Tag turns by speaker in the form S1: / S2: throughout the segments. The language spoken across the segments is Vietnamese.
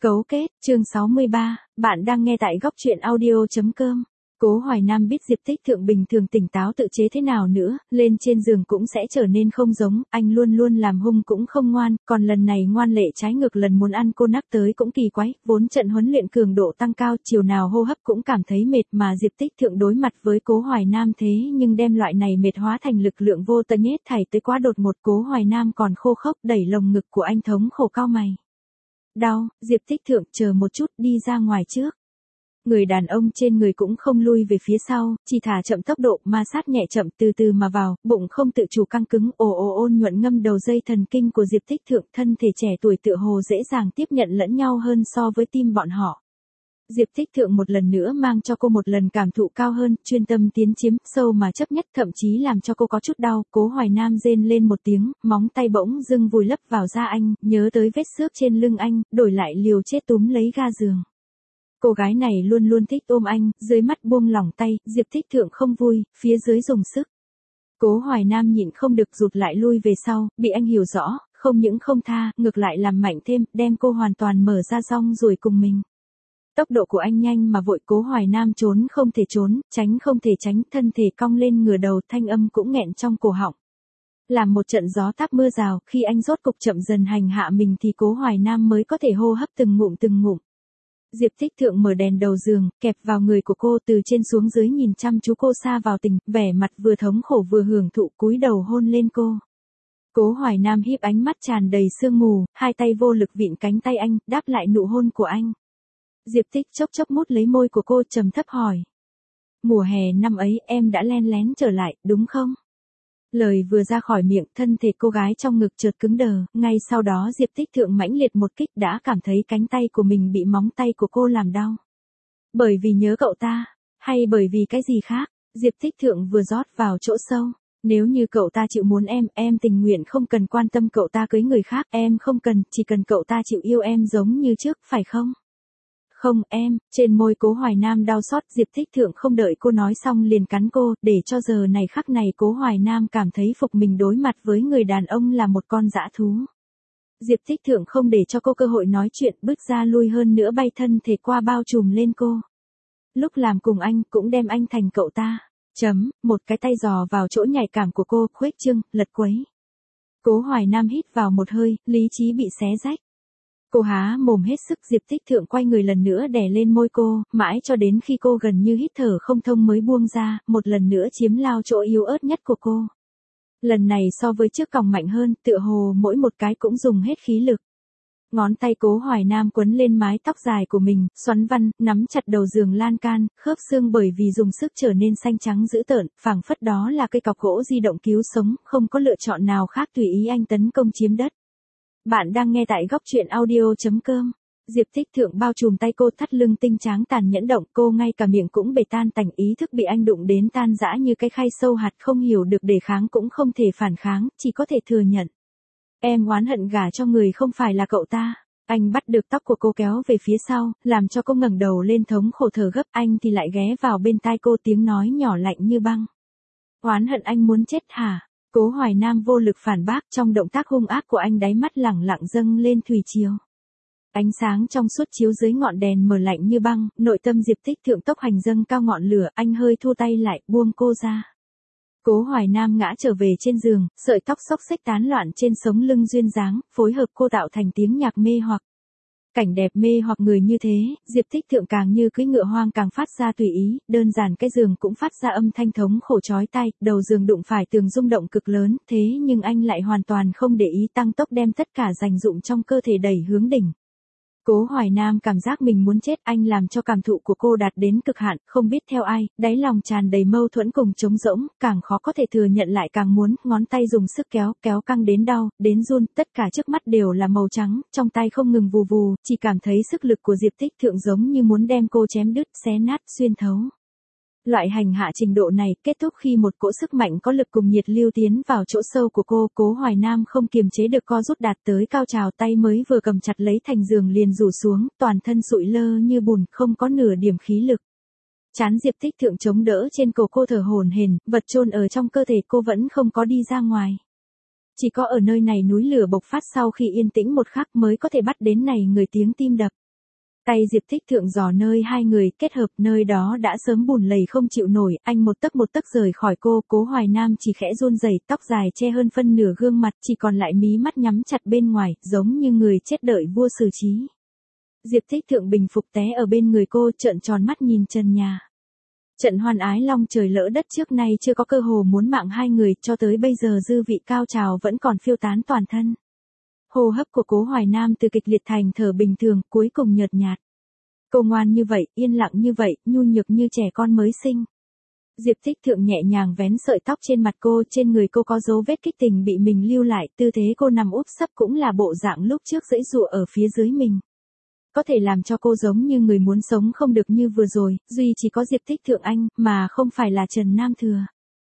S1: Cấu kết, chương 63, bạn đang nghe tại góc truyện audio.com. Cố Hoài Nam biết Diệp Tích Thượng bình thường tỉnh táo tự chế thế nào nữa, lên trên giường cũng sẽ trở nên không giống, anh luôn luôn làm hung cũng không ngoan, còn lần này ngoan lệ trái ngược lần muốn ăn cô nắc tới cũng kỳ quái, vốn trận huấn luyện cường độ tăng cao, chiều nào hô hấp cũng cảm thấy mệt mà Diệp Tích Thượng đối mặt với Cố Hoài Nam thế nhưng đem loại này mệt hóa thành lực lượng vô tận nhét thảy tới quá đột một. Cố Hoài Nam còn khô khốc đẩy lồng ngực của anh thống khổ cau mày. Đau, Diệp Tích Thượng chờ một chút đi ra ngoài trước. Người đàn ông trên người cũng không lui về phía sau, chỉ thả chậm tốc độ ma sát nhẹ chậm từ từ mà vào, bụng không tự chủ căng cứng ôn nhuận ngâm đầu dây thần kinh của Diệp Tích Thượng. Thân thể trẻ tuổi tựa hồ dễ dàng tiếp nhận lẫn nhau hơn so với tim bọn họ. Diệp Tích Thượng một lần nữa mang cho cô một lần cảm thụ cao hơn, chuyên tâm tiến chiếm, sâu mà chấp nhất thậm chí làm cho cô có chút đau. Cố Hoài Nam rên lên một tiếng, móng tay bỗng dưng vùi lấp vào da anh, nhớ tới vết xước trên lưng anh, đổi lại liều chết túm lấy ga giường. Cô gái này luôn luôn thích ôm anh, dưới mắt buông lỏng tay, Diệp Tích Thượng không vui, phía dưới dùng sức. Cố Hoài Nam nhịn không được rụt lại lui về sau, bị anh hiểu rõ, không những không tha, ngược lại làm mạnh thêm, đem cô hoàn toàn mở ra xong rồi cùng mình. Tốc độ của anh nhanh mà vội. Cố Hoài Nam trốn không thể trốn, tránh không thể tránh, thân thể cong lên ngửa đầu, thanh âm cũng nghẹn trong cổ họng. Làm một trận gió táp mưa rào, khi anh rốt cục chậm dần hành hạ mình thì Cố Hoài Nam mới có thể hô hấp từng ngụm từng ngụm. Diệp Tích Thượng mở đèn đầu giường, kẹp vào người của cô từ trên xuống dưới nhìn chăm chú cô sa vào tình, vẻ mặt vừa thống khổ vừa hưởng thụ, cúi đầu hôn lên cô. Cố Hoài Nam híp ánh mắt tràn đầy sương mù, hai tay vô lực vịn cánh tay anh, đáp lại nụ hôn của anh. Diệp Tích chốc chốc mút lấy môi của cô, trầm thấp hỏi. Mùa hè năm ấy em đã len lén trở lại, đúng không? Lời vừa ra khỏi miệng, thân thể cô gái trong ngực chợt cứng đờ, ngay sau đó Diệp Tích Thượng mãnh liệt một kích đã cảm thấy cánh tay của mình bị móng tay của cô làm đau. Bởi vì nhớ cậu ta, hay bởi vì cái gì khác? Diệp Tích Thượng vừa rót vào chỗ sâu. Nếu như cậu ta chịu muốn em tình nguyện không cần quan tâm cậu ta cưới người khác, em không cần, chỉ cần cậu ta chịu yêu em giống như trước, phải không? Không em, trên môi Cố Hoài Nam đau xót. Diệp Tích Thượng không đợi cô nói xong liền cắn cô, để cho giờ này khắc này Cố Hoài Nam cảm thấy phục mình đối mặt với người đàn ông là một con dã thú. Diệp Tích Thượng không để cho cô cơ hội nói chuyện, bước ra lui hơn nữa bay thân thể qua bao trùm lên cô. Lúc làm cùng anh cũng đem anh thành cậu ta. Một cái tay giò vào chỗ nhạy cảm của cô, khuếch trương, lật quấy. Cố Hoài Nam hít vào một hơi, lý trí bị xé rách. Cô há mồm hết sức. Diệp Tích Thượng quay người lần nữa đè lên môi cô, mãi cho đến khi cô gần như hít thở không thông mới buông ra, một lần nữa chiếm lao chỗ yếu ớt nhất của cô. Lần này so với trước còng mạnh hơn, tựa hồ mỗi một cái cũng dùng hết khí lực. Ngón tay Cố Hoài Nam quấn lên mái tóc dài của mình, xoắn văn, nắm chặt đầu giường lan can, khớp xương bởi vì dùng sức trở nên xanh trắng dữ tợn, phảng phất đó là cây cọc gỗ di động cứu sống, không có lựa chọn nào khác, tùy ý anh tấn công chiếm đất. Bạn đang nghe tại góc truyện audio.com. Diệp Tích Thượng bao trùm tay cô, thắt lưng tinh tráng tàn nhẫn động, cô ngay cả miệng cũng bể tan tành, ý thức bị anh đụng đến tan rã như cái khay sâu hạt, không hiểu được đề kháng cũng không thể phản kháng, chỉ có thể thừa nhận. Em oán hận gả cho người không phải là cậu ta. Anh bắt được tóc của cô kéo về phía sau, làm cho cô ngẩng đầu lên thống khổ thở gấp, anh thì lại ghé vào bên tai cô, tiếng nói nhỏ lạnh như băng. Oán hận anh muốn chết hả? Cố Hoài Nam vô lực phản bác, trong động tác hung ác của anh đáy mắt lẳng lặng dâng lên thủy triều. Ánh sáng trong suốt chiếu dưới ngọn đèn mờ lạnh như băng, nội tâm Diệp Tích Thượng tốc hành dâng cao ngọn lửa, anh hơi thu tay lại, buông cô ra. Cố Hoài Nam ngã trở về trên giường, sợi tóc xốc xếch tán loạn trên sống lưng duyên dáng, phối hợp cô tạo thành tiếng nhạc mê hoặc. Cảnh đẹp mê hoặc người như thế, Diệp Tích Thượng càng như cưỡi ngựa hoang càng phát ra tùy ý, đơn giản cái giường cũng phát ra âm thanh thống khổ chói tai, đầu giường đụng phải tường rung động cực lớn, thế nhưng anh lại hoàn toàn không để ý, tăng tốc đem tất cả dành dụm trong cơ thể đẩy hướng đỉnh. Cố Hoài Nam cảm giác mình muốn chết, anh làm cho cảm thụ của cô đạt đến cực hạn, không biết theo ai, đáy lòng tràn đầy mâu thuẫn cùng trống rỗng, càng khó có thể thừa nhận lại càng muốn, ngón tay dùng sức kéo căng đến đau, đến run, tất cả trước mắt đều là màu trắng, trong tay không ngừng vù vù, chỉ cảm thấy sức lực của Diệp Tích Thượng giống như muốn đem cô chém đứt, xé nát, xuyên thấu. Loại hành hạ trình độ này kết thúc khi một cỗ sức mạnh có lực cùng nhiệt lưu tiến vào chỗ sâu của cô. Cố Hoài Nam không kiềm chế được co rút đạt tới cao trào, tay mới vừa cầm chặt lấy thành giường liền rủ xuống, toàn thân sụi lơ như bùn, không có nửa điểm khí lực. Trán Diệp Tích Thượng chống đỡ trên cổ cô thở hổn hển, vật chôn ở trong cơ thể cô vẫn không có đi ra ngoài. Chỉ có ở nơi này núi lửa bộc phát sau khi yên tĩnh một khắc mới có thể bắt đến này người tiếng tim đập. Tay Diệp Thích Thượng dò nơi hai người kết hợp, nơi đó đã sớm bùn lầy không chịu nổi, anh một tấc rời khỏi cô, Cố Hoài Nam chỉ khẽ run rẩy, tóc dài che hơn phân nửa gương mặt, chỉ còn lại mí mắt nhắm chặt bên ngoài, giống như người chết đợi vua xử trí. Diệp Thích Thượng bình phục té ở bên người cô, trợn tròn mắt nhìn trần nhà. Trận hoan ái long trời lỡ đất trước nay chưa có cơ hồ muốn mạng hai người, cho tới bây giờ dư vị cao trào vẫn còn phiêu tán toàn thân. Hô hấp của Cố Hoài Nam từ kịch liệt thành thở bình thường, cuối cùng nhợt nhạt. Cô ngoan như vậy, yên lặng như vậy, nhu nhược như trẻ con mới sinh. Diệp Thích Thượng nhẹ nhàng vén sợi tóc trên mặt cô, trên người cô có dấu vết kích tình bị mình lưu lại, tư thế cô nằm úp sấp cũng là bộ dạng lúc trước giãy giụa ở phía dưới mình. Có thể làm cho cô giống như người muốn sống không được như vừa rồi, duy chỉ có Diệp Thích Thượng anh, mà không phải là Trần Nam Thừa.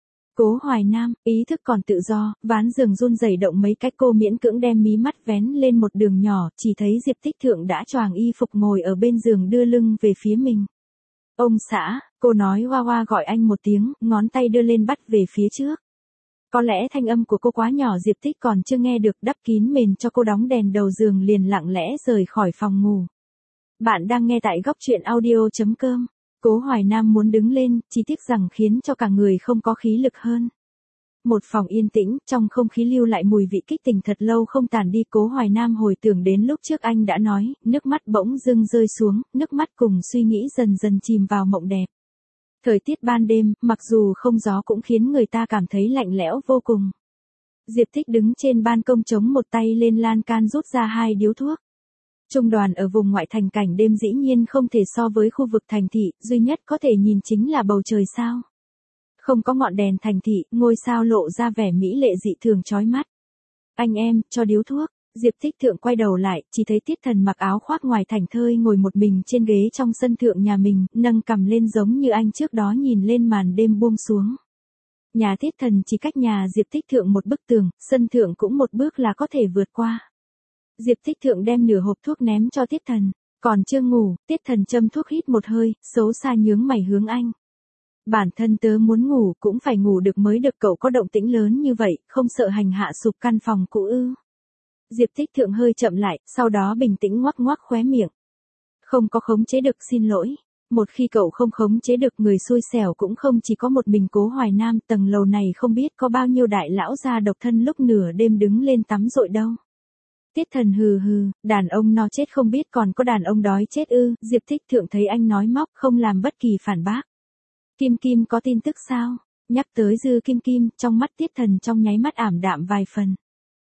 S1: Cố Hoài Nam, ý thức còn tự do, ván giường run rẩy động mấy cách, cô miễn cưỡng đem mí mắt vén lên một đường nhỏ, chỉ thấy Diệp Thích Thượng đã choàng y phục ngồi ở bên giường đưa lưng về phía mình. Ông xã, cô nói hoa hoa gọi anh một tiếng, ngón tay đưa lên bắt về phía trước. Có lẽ thanh âm của cô quá nhỏ, Diệp Thích còn chưa nghe được, đắp kín mền cho cô, đóng đèn đầu giường liền lặng lẽ rời khỏi phòng ngủ. Bạn đang nghe tại góc truyện audio.com. Cố Hoài Nam muốn đứng lên, chỉ tiếc rằng khiến cho cả người không có khí lực hơn. Một phòng yên tĩnh, trong không khí lưu lại mùi vị kích tình thật lâu không tàn đi. Cố Hoài Nam hồi tưởng đến lúc trước anh đã nói, nước mắt bỗng dưng rơi xuống, nước mắt cùng suy nghĩ dần dần chìm vào mộng đẹp. Thời tiết ban đêm, mặc dù không gió cũng khiến người ta cảm thấy lạnh lẽo vô cùng. Diệp Thích đứng trên ban công chống một tay lên lan can rút ra 2 điếu thuốc. Trung đoàn ở vùng ngoại thành, cảnh đêm dĩ nhiên không thể so với khu vực thành thị, duy nhất có thể nhìn chính là bầu trời sao. Không có ngọn đèn thành thị, ngôi sao lộ ra vẻ mỹ lệ dị thường chói mắt. Anh em, cho điếu thuốc. Diệp Thích Thượng quay đầu lại, chỉ thấy Tiết Thần mặc áo khoác ngoài thảnh thơi ngồi một mình trên ghế trong sân thượng nhà mình, nâng cằm lên giống như anh trước đó nhìn lên màn đêm buông xuống. Nhà Tiết Thần chỉ cách nhà Diệp Thích Thượng một bức tường, sân thượng cũng một bước là có thể vượt qua. Diệp Thích Thượng đem nửa hộp thuốc ném cho Tiết Thần. Còn chưa ngủ, Tiết Thần châm thuốc hít một hơi, xấu xa nhướng mày hướng anh. Bản thân tớ muốn ngủ cũng phải ngủ được mới được, cậu có động tĩnh lớn như vậy, không sợ hành hạ sụp căn phòng cũ ư? Diệp Thích Thượng hơi chậm lại, sau đó bình tĩnh ngoắc ngoắc khóe miệng. Không có khống chế được, xin lỗi. Một khi cậu không khống chế được, người xui xẻo cũng không chỉ có một mình Cố Hoài Nam, tầng lầu này không biết có bao nhiêu đại lão gia độc thân lúc nửa đêm đứng lên tắm rội đâu. Tiết Thần hừ hừ, đàn ông no chết không biết còn có đàn ông đói chết ư? Diệp Thích Thượng thấy anh nói móc, không làm bất kỳ phản bác. Kim Kim có tin tức sao? Nhắc tới Dư Kim Kim, trong mắt Tiết Thần trong nháy mắt ảm đạm vài phần.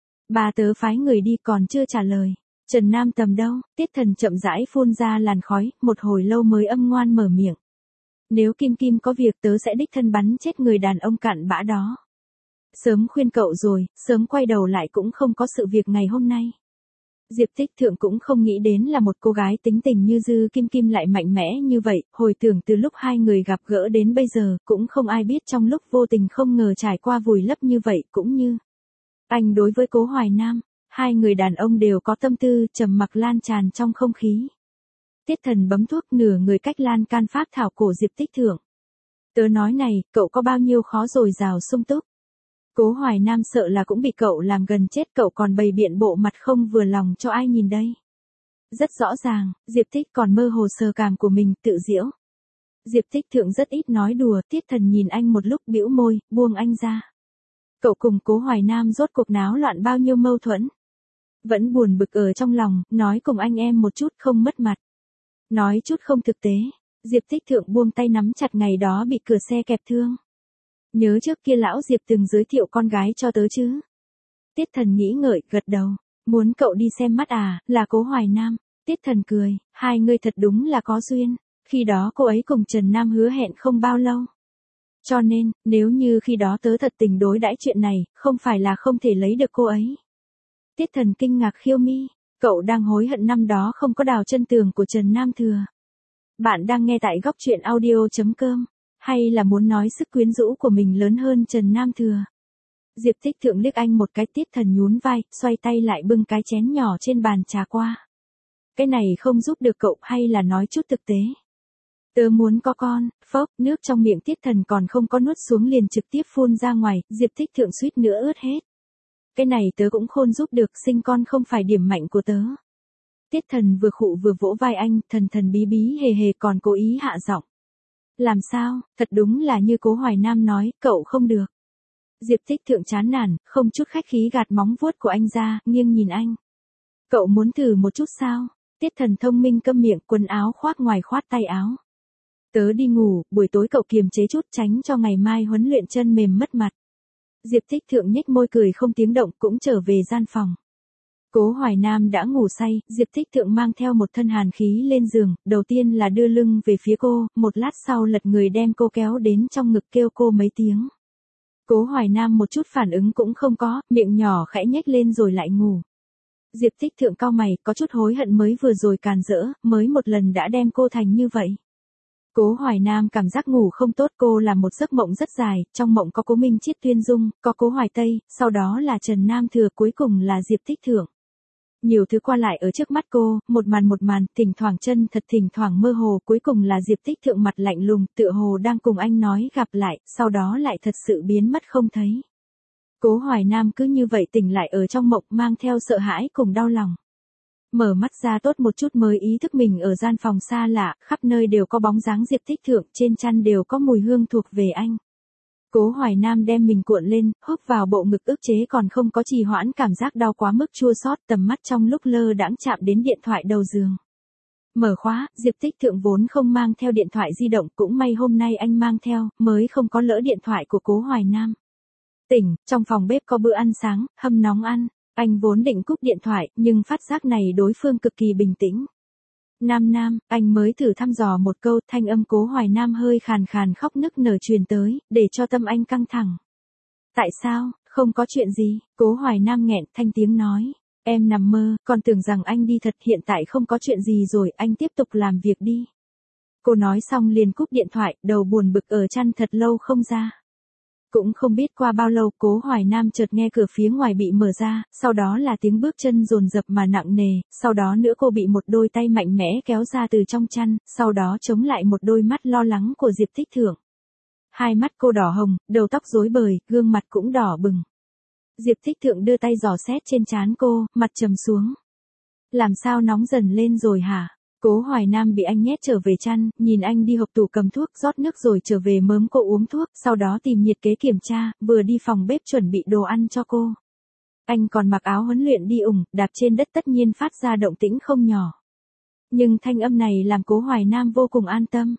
S1: Bà tớ phái người đi còn chưa trả lời. Trần Nam Tầm đâu? Tiết Thần chậm rãi phun ra làn khói, một hồi lâu mới âm ngoan mở miệng. Nếu Kim Kim có việc tớ sẽ đích thân bắn chết người đàn ông cặn bã đó. Sớm khuyên cậu rồi, sớm quay đầu lại cũng không có sự việc ngày hôm nay. Diệp Thích Thượng cũng không nghĩ đến là một cô gái tính tình như Dư Kim Kim lại mạnh mẽ như vậy, hồi tưởng từ lúc hai người gặp gỡ đến bây giờ, cũng không ai biết trong lúc vô tình không ngờ trải qua vùi lấp như vậy, cũng như anh đối với Cố Hoài Nam, hai người đàn ông đều có tâm tư, trầm mặc lan tràn trong không khí. Tiết Thần bấm thuốc, nửa người cách lan can phát thảo cổ Diệp Thích Thượng. Tớ nói này, cậu có bao nhiêu khó dồi dào sung túc. Cố Hoài Nam sợ là cũng bị cậu làm gần chết, cậu còn bày biện bộ mặt không vừa lòng cho ai nhìn đây. Rất rõ ràng, Diệp Thích còn mơ hồ sờ cảm của mình, tự giễu. Diệp Thích Thượng rất ít nói đùa, Tiết Thần nhìn anh một lúc bĩu môi, buông anh ra. Cậu cùng Cố Hoài Nam rốt cuộc náo loạn bao nhiêu mâu thuẫn. Vẫn buồn bực ở trong lòng, nói cùng anh em một chút không mất mặt. Nói chút không thực tế. Diệp Thích Thượng buông tay nắm chặt ngày đó bị cửa xe kẹp thương. Nhớ trước kia lão Diệp từng giới thiệu con gái cho tớ chứ? Tiết Thần nghĩ ngợi, gật đầu. Muốn cậu đi xem mắt à, là Cố Hoài Nam. Tiết Thần cười, hai người thật đúng là có duyên. Khi đó cô ấy cùng Trần Nam hứa hẹn không bao lâu. Cho nên, nếu như khi đó tớ thật tình đối đãi chuyện này, không phải là không thể lấy được cô ấy. Tiết Thần kinh ngạc khiêu mi, cậu đang hối hận năm đó không có đào chân tường của Trần Nam Thừa. Bạn đang nghe tại góc truyện audio.com. Hay là muốn nói sức quyến rũ của mình lớn hơn Trần Nam Thừa? Diệp Thích Thượng liếc anh một cái, Tiết Thần nhún vai, xoay tay lại bưng cái chén nhỏ trên bàn trà qua. Cái này không giúp được cậu, hay là nói chút thực tế? Tớ muốn có con, phốc, nước trong miệng Tiết Thần còn không có nuốt xuống liền trực tiếp phun ra ngoài, Diệp Thích Thượng suýt nữa ướt hết. Cái này tớ cũng khôn giúp được, sinh con không phải điểm mạnh của tớ. Tiết Thần vừa khụ vừa vỗ vai anh, thần thần bí bí hề hề còn cố ý hạ giọng. Làm sao, thật đúng là như Cố Hoài Nam nói, cậu không được. Diệp Tích Thượng chán nản, không chút khách khí gạt móng vuốt của anh ra, nghiêng nhìn anh. Cậu muốn thử một chút sao? Tiết Thần thông minh câm miệng, quần áo khoác ngoài khoát tay áo. Tớ đi ngủ, buổi tối cậu kiềm chế chút tránh cho ngày mai huấn luyện chân mềm mất mặt. Diệp Tích Thượng nhếch môi cười không tiếng động cũng trở về gian phòng. Cố Hoài Nam đã ngủ say, Diệp Tích Thượng mang theo một thân hàn khí lên giường, đầu tiên là đưa lưng về phía cô, một lát sau lật người đem cô kéo đến trong ngực kêu cô mấy tiếng. Cố Hoài Nam một chút phản ứng cũng không có, miệng nhỏ khẽ nhếch lên rồi lại ngủ. Diệp Tích Thượng cau mày, có chút hối hận mới vừa rồi càn rỡ, mới một lần đã đem cô thành như vậy. Cố Hoài Nam cảm giác ngủ không tốt, cô làm một giấc mộng rất dài, trong mộng có Cố Minh Chiết Tuyên Dung, có Cố Hoài Tây, sau đó là Trần Nam Thừa, cuối cùng là Diệp Tích Thượng. Nhiều thứ qua lại ở trước mắt cô, một màn, thỉnh thoảng chân thật thỉnh thoảng mơ hồ, cuối cùng là Diệp Tích Thượng mặt lạnh lùng, tựa hồ đang cùng anh nói gặp lại, sau đó lại thật sự biến mất không thấy. Cố Hoài Nam cứ như vậy tỉnh lại ở trong mộng mang theo sợ hãi cùng đau lòng. Mở mắt ra tốt một chút mới ý thức mình ở gian phòng xa lạ, khắp nơi đều có bóng dáng Diệp Tích Thượng, trên chăn đều có mùi hương thuộc về anh. Cố Hoài Nam đem mình cuộn lên, húp vào bộ ngực ức chế còn không có trì hoãn cảm giác đau quá mức chua xót, tầm mắt trong lúc lơ đãng chạm đến điện thoại đầu giường. Mở khóa, Diệp Tích Thượng vốn không mang theo điện thoại di động, cũng may hôm nay anh mang theo, mới không có lỡ điện thoại của Cố Hoài Nam. Tỉnh, trong phòng bếp có bữa ăn sáng, hâm nóng ăn. Anh vốn định cúp điện thoại, nhưng phát giác này đối phương cực kỳ bình tĩnh. Nam, anh mới thử thăm dò một câu, thanh âm Cố Hoài Nam hơi khàn khàn khóc nức nở truyền tới, để cho tâm anh căng thẳng. Tại sao, không có chuyện gì, Cố Hoài Nam nghẹn thanh tiếng nói. Em nằm mơ, còn tưởng rằng anh đi thật, hiện tại không có chuyện gì rồi, anh tiếp tục làm việc đi. Cô nói xong liền cúp điện thoại, đầu buồn bực ở chăn thật lâu không ra. Cũng không biết qua bao lâu, Cố Hoài Nam chợt nghe cửa phía ngoài bị mở ra, sau đó là tiếng bước chân dồn dập mà nặng nề, sau đó nữa cô bị một đôi tay mạnh mẽ kéo ra từ trong chăn, sau đó chống lại một đôi mắt lo lắng của Diệp Tích Thượng. Hai mắt cô đỏ hồng, đầu tóc rối bời, gương mặt cũng đỏ bừng. Diệp Tích Thượng đưa tay dò xét trên trán cô, mặt trầm xuống. Làm sao nóng dần lên rồi hả? Cố Hoài Nam bị anh nhét trở về chăn, nhìn anh đi hộp tủ cầm thuốc rót nước rồi trở về mớm cô uống thuốc, sau đó tìm nhiệt kế kiểm tra, vừa đi phòng bếp chuẩn bị đồ ăn cho cô. Anh còn mặc áo huấn luyện đi ủng, đạp trên đất tất nhiên phát ra động tĩnh không nhỏ. Nhưng thanh âm này làm Cố Hoài Nam vô cùng an tâm.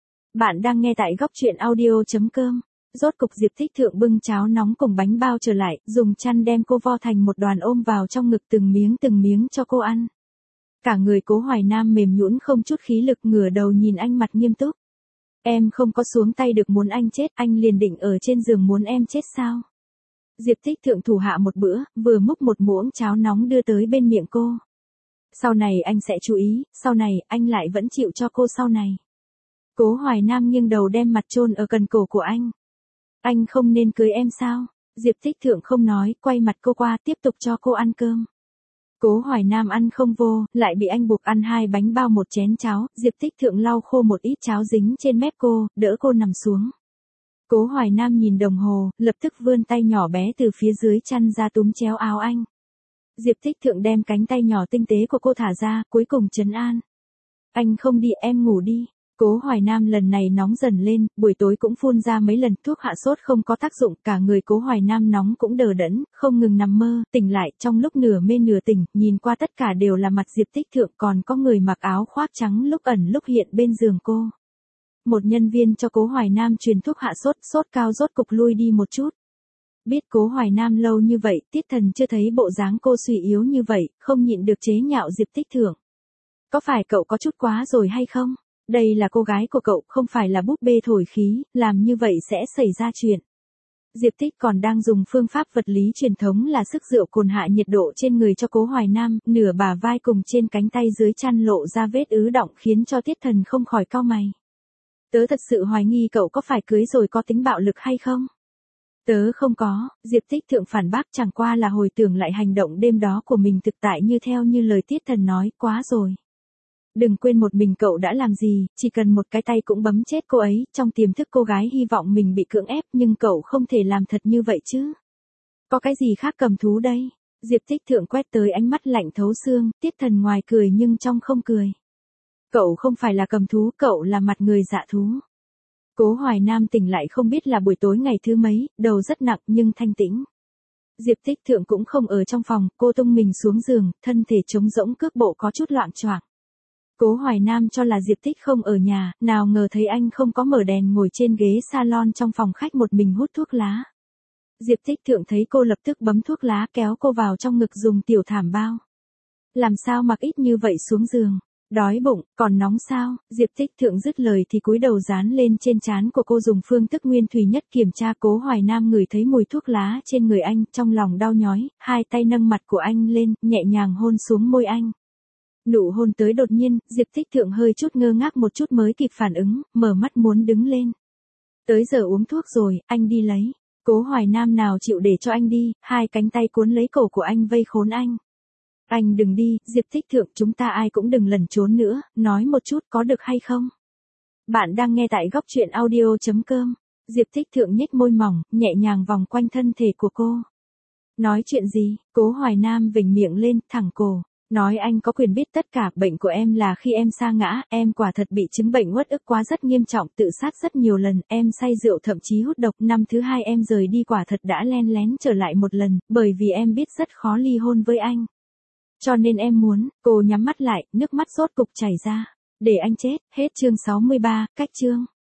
S1: Bạn đang nghe tại góc truyện audio.com. Rốt cục Diệp Tích Thượng bưng cháo nóng cùng bánh bao trở lại, dùng chăn đem cô vo thành một đoàn ôm vào trong ngực từng miếng cho cô ăn. Cả người Cố Hoài Nam mềm nhũn không chút khí lực, ngửa đầu nhìn anh mặt nghiêm túc. Em không có xuống tay được muốn anh chết, anh liền định ở trên giường muốn em chết sao? Diệp Tích Thượng thủ hạ một bữa, vừa múc một muỗng cháo nóng đưa tới bên miệng cô. Sau này anh sẽ chú ý, sau này anh lại vẫn chịu cho cô sau này. Cố Hoài Nam nghiêng đầu đem mặt chôn ở cần cổ của anh. Anh không nên cưới em sao? Diệp Tích Thượng không nói, quay mặt cô qua tiếp tục cho cô ăn cơm. Cố Hoài Nam ăn không vô, lại bị anh buộc ăn 2 bánh bao một chén cháo, Diệp Tích Thượng lau khô một ít cháo dính trên mép cô, đỡ cô nằm xuống. Cố Hoài Nam nhìn đồng hồ, lập tức vươn tay nhỏ bé từ phía dưới chăn ra túm chéo áo anh. Diệp Tích Thượng đem cánh tay nhỏ tinh tế của cô thả ra, cuối cùng trấn an. Anh không đi, em ngủ đi. Cố Hoài Nam lần này nóng dần lên, buổi tối cũng phun ra mấy lần, thuốc hạ sốt không có tác dụng, cả người Cố Hoài Nam nóng cũng đờ đẫn, không ngừng nằm mơ, tỉnh lại, trong lúc nửa mê nửa tỉnh, nhìn qua tất cả đều là mặt Diệp Tích Thượng, còn có người mặc áo khoác trắng lúc ẩn lúc hiện bên giường cô. Một nhân viên cho Cố Hoài Nam truyền thuốc hạ sốt, sốt cao rốt cục lui đi một chút. Biết Cố Hoài Nam lâu như vậy, Tiết Thần chưa thấy bộ dáng cô suy yếu như vậy, không nhịn được chế nhạo Diệp Tích Thượng. Có phải cậu có chút quá rồi hay không? Đây là cô gái của cậu, không phải là búp bê thổi khí, làm như vậy sẽ xảy ra chuyện. Diệp Tích còn đang dùng phương pháp vật lý truyền thống là sức rượu cồn hạ nhiệt độ trên người cho Cố Hoài Nam, nửa bả vai cùng trên cánh tay dưới chăn lộ ra vết ứ đọng khiến cho Tiết Thần không khỏi cau mày. Tớ thật sự hoài nghi cậu có phải cưới rồi có tính bạo lực hay không? Tớ không có, Diệp Tích Thượng phản bác, chẳng qua là hồi tưởng lại hành động đêm đó của mình thực tại như theo như lời Tiết Thần nói, quá rồi. Đừng quên một mình cậu đã làm gì, chỉ cần một cái tay cũng bấm chết cô ấy, trong tiềm thức cô gái hy vọng mình bị cưỡng ép nhưng cậu không thể làm thật như vậy chứ. Có cái gì khác cầm thú đây? Diệp Tích Thượng quét tới ánh mắt lạnh thấu xương, Tiết Thần ngoài cười nhưng trong không cười. Cậu không phải là cầm thú, cậu là mặt người dạ thú. Cố Hoài Nam tỉnh lại không biết là buổi tối ngày thứ mấy, đầu rất nặng nhưng thanh tĩnh. Diệp Tích Thượng cũng không ở trong phòng, cô tung mình xuống giường, thân thể trống rỗng cước bộ có chút loạng choạng. Cố Hoài Nam cho là Diệp Tích không ở nhà, nào ngờ thấy anh không có mở đèn ngồi trên ghế salon trong phòng khách một mình hút thuốc lá. Diệp Tích Thượng thấy cô lập tức bấm thuốc lá kéo cô vào trong ngực dùng tiểu thảm bao. Làm sao mặc ít như vậy xuống giường? Đói bụng, còn nóng sao? Diệp Tích Thượng dứt lời thì cúi đầu dán lên trên trán của cô dùng phương thức nguyên thủy nhất kiểm tra. Cố Hoài Nam ngửi thấy mùi thuốc lá trên người anh, trong lòng đau nhói, hai tay nâng mặt của anh lên, nhẹ nhàng hôn xuống môi anh. Nụ hôn tới đột nhiên, Diệp Tích Thượng hơi chút ngơ ngác một chút mới kịp phản ứng, mở mắt muốn đứng lên. Tới giờ uống thuốc rồi, anh đi lấy. Cố Hoài Nam nào chịu để cho anh đi, hai cánh tay cuốn lấy cổ của anh vây khốn anh. Anh đừng đi, Diệp Tích Thượng, chúng ta ai cũng đừng lẩn trốn nữa, nói một chút có được hay không? Bạn đang nghe tại góc truyện audio.com. Diệp Tích Thượng nhếch môi mỏng, nhẹ nhàng vòng quanh thân thể của cô. Nói chuyện gì? Cố Hoài Nam vểnh miệng lên, thẳng cổ. Nói anh có quyền biết tất cả, bệnh của em là khi em sa ngã, em quả thật bị chứng bệnh uất ức quá rất nghiêm trọng, tự sát rất nhiều lần, em say rượu thậm chí hút độc, năm thứ hai em rời đi quả thật đã len lén trở lại một lần, bởi vì em biết rất khó ly hôn với anh. Cho nên em muốn, cô nhắm mắt lại, nước mắt rốt cục chảy ra. Để anh chết, hết chương 63, cách chương.